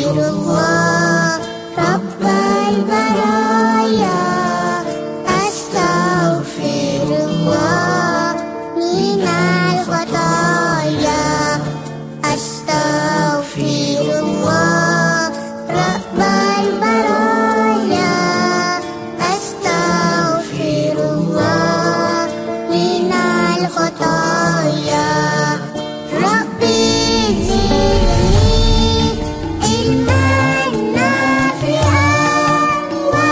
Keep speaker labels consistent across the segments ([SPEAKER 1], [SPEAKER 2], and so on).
[SPEAKER 1] Astaghfirullah Rabbal baraya, Astaghfirullah minal khataya, Astaghfirullah Rabbal baraya, Astaghfirullah minal khataya. Rabbi zidni ilman nafi'an wa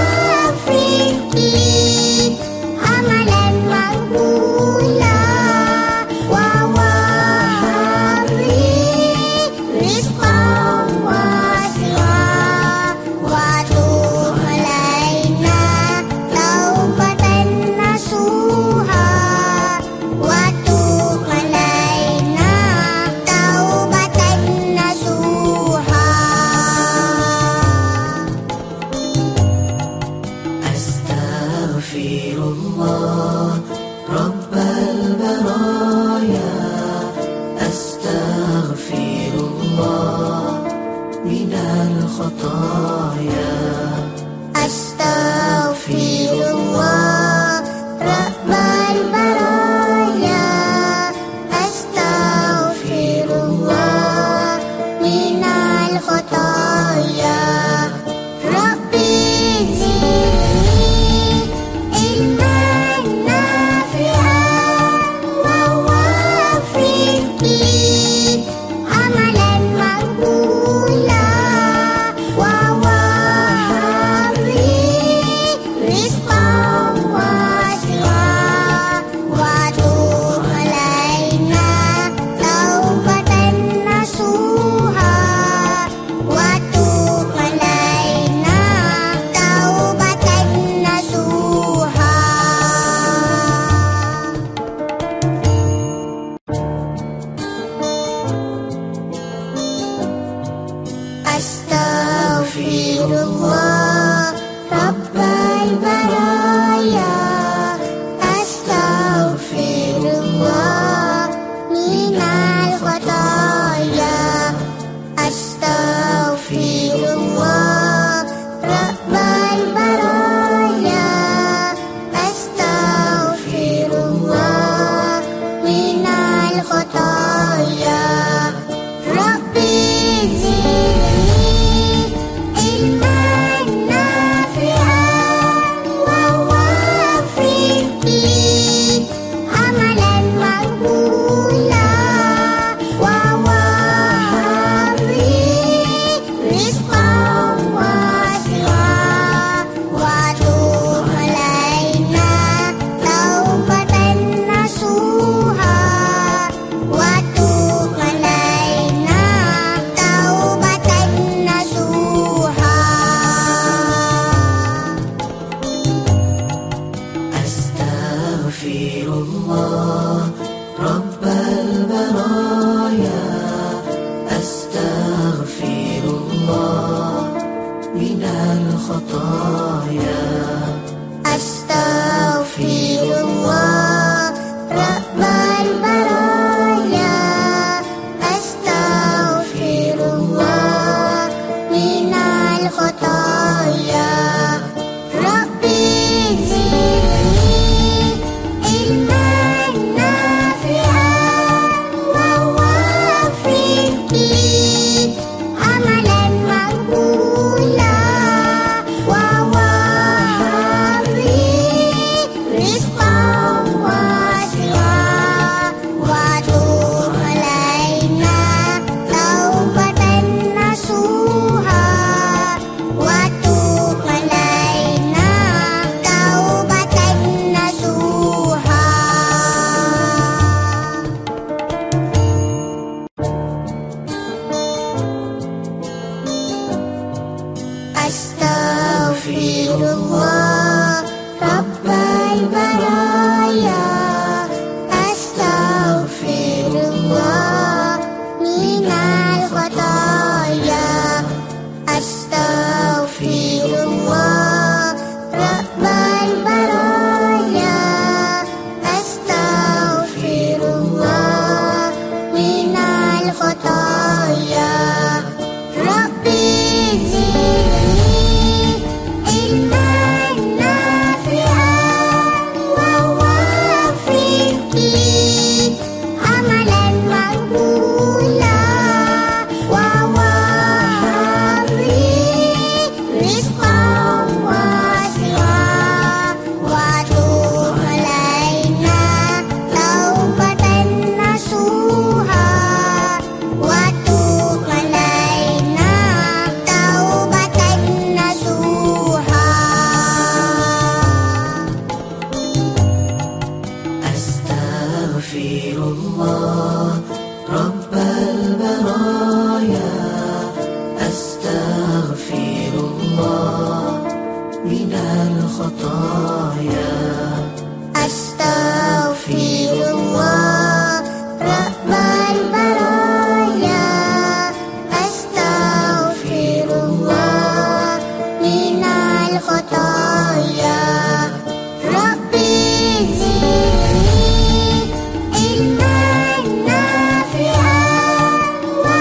[SPEAKER 1] wafiqni amalan maqbula wa wahabli rizqan wasi'a wa tub alaina taubatan nasuha wa tub alaina taubatan nasuha.
[SPEAKER 2] Astaghfirullah Rabbal baraya, Astaghfirullah minal khataya,
[SPEAKER 1] Astaghfirullah Rabbal baraya, Astaghfirullah minal khataya. Rabbi zidni ilman nafi'an wa wafiqni amalan maqbula wa wahabli rizqan wasi'a wa tub alaina taubatan nasuha wa tub alaina taubatan nasuha. Astaghfirullah Rabbal baraya, Astaghfirullah minal khataya, Astaghfirullah Rabbal baraya, Astaghfirullah minal khataya. Rabbi zidni ilman nafi'an wa wafiqni amalan maqbula wa wahabli rizqan wasi'a wa tub alaina taubatan nasuha wa tub alaina taubatan nasuha.
[SPEAKER 2] Astaghfirullah Rabbal baraya, Astaghfirullah minal khataya,
[SPEAKER 1] Astaghfirullah Rabbal baraya, Astaghfirullah minal khataya. Rabbi zidni ilman nafi'an wa
[SPEAKER 2] Astaghfirullah Rabbal baraya, Astaghfirullah minal khataya.
[SPEAKER 1] Astaghfirullah Rabbal baraya, Astaghfirullah minal khataya. Rabbi zidni ilman nafi'an wa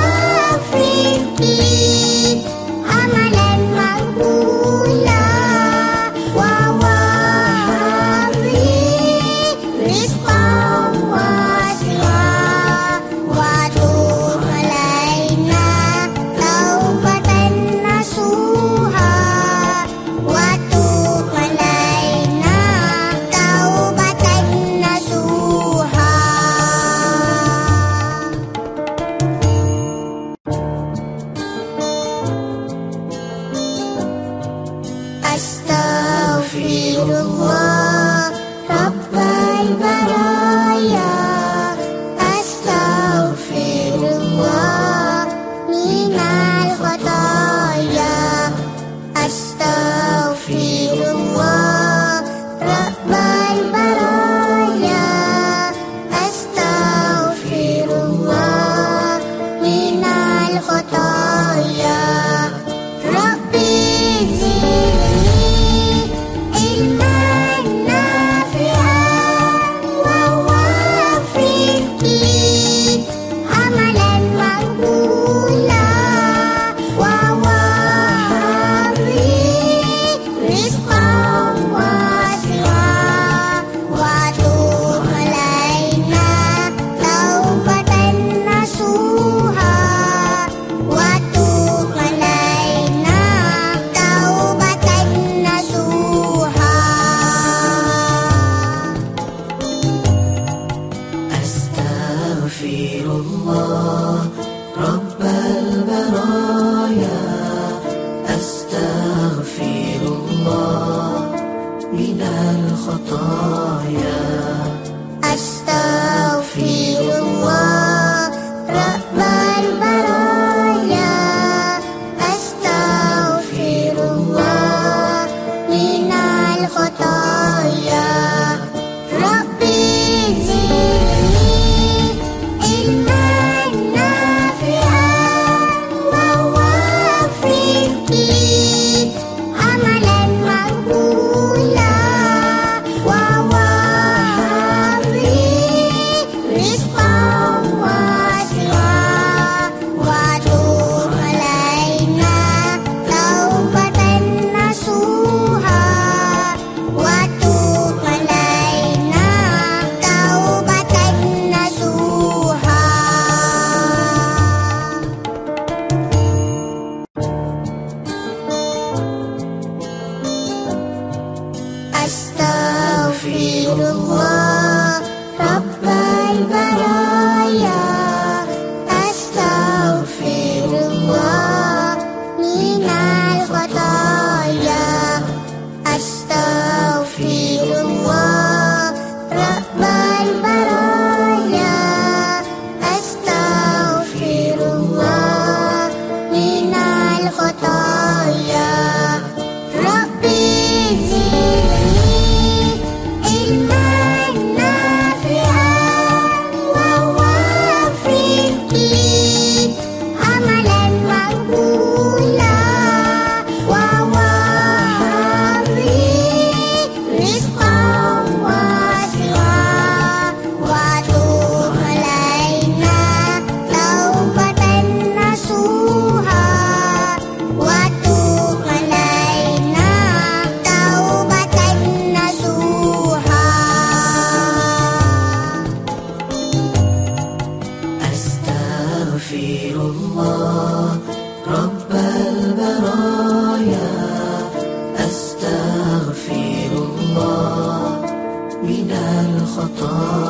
[SPEAKER 1] wafiqni amalan maqbula wa wahabli rizqan wasi'a wa tub alaina taubatan nasuha wa tub alaina taubatan nasuha. Astaghfirullah Rabbal baraya, Astaghfirullah minal khataya. Astaghfirullah Rabbal baraya, Astaghfirullah minal khataya. Rabbi zidni ilman nafi'an wa wafiqni amalan maqbula wa wahabli rizqan wasi'a wa tub alaina taubatan nasuha wa tub alaina taubatan nasuha.
[SPEAKER 2] Astaghfirullah Rabbal baraya, Astaghfirullah minal khataya.
[SPEAKER 1] Astaghfirullah Rabbal baraya, Astaghfirullah minal khataya. Rabbi zidni ilman nafi'an wa wafiqni amalan maqbula wa wahabli rizqan wasi'a wa tub alaina taubatan nasuha wa tub alaina taubatan nasuha. Astaghfirullah Rabbal baraya, Astaghfirullah minal khataya. Astaghfirullah Rabbal baraya, Astaghfirullah minal khataya. Rabbi zidni ilman nafi'an wa wafiqni amalan maqbula wa wahabli rizqan wasi'a wa tub alaina taubatan nasuha wa tub alaina taubatan nasuha.
[SPEAKER 2] Astaghfirullah Rabbal baraya, Astaghfirullah minal khataya.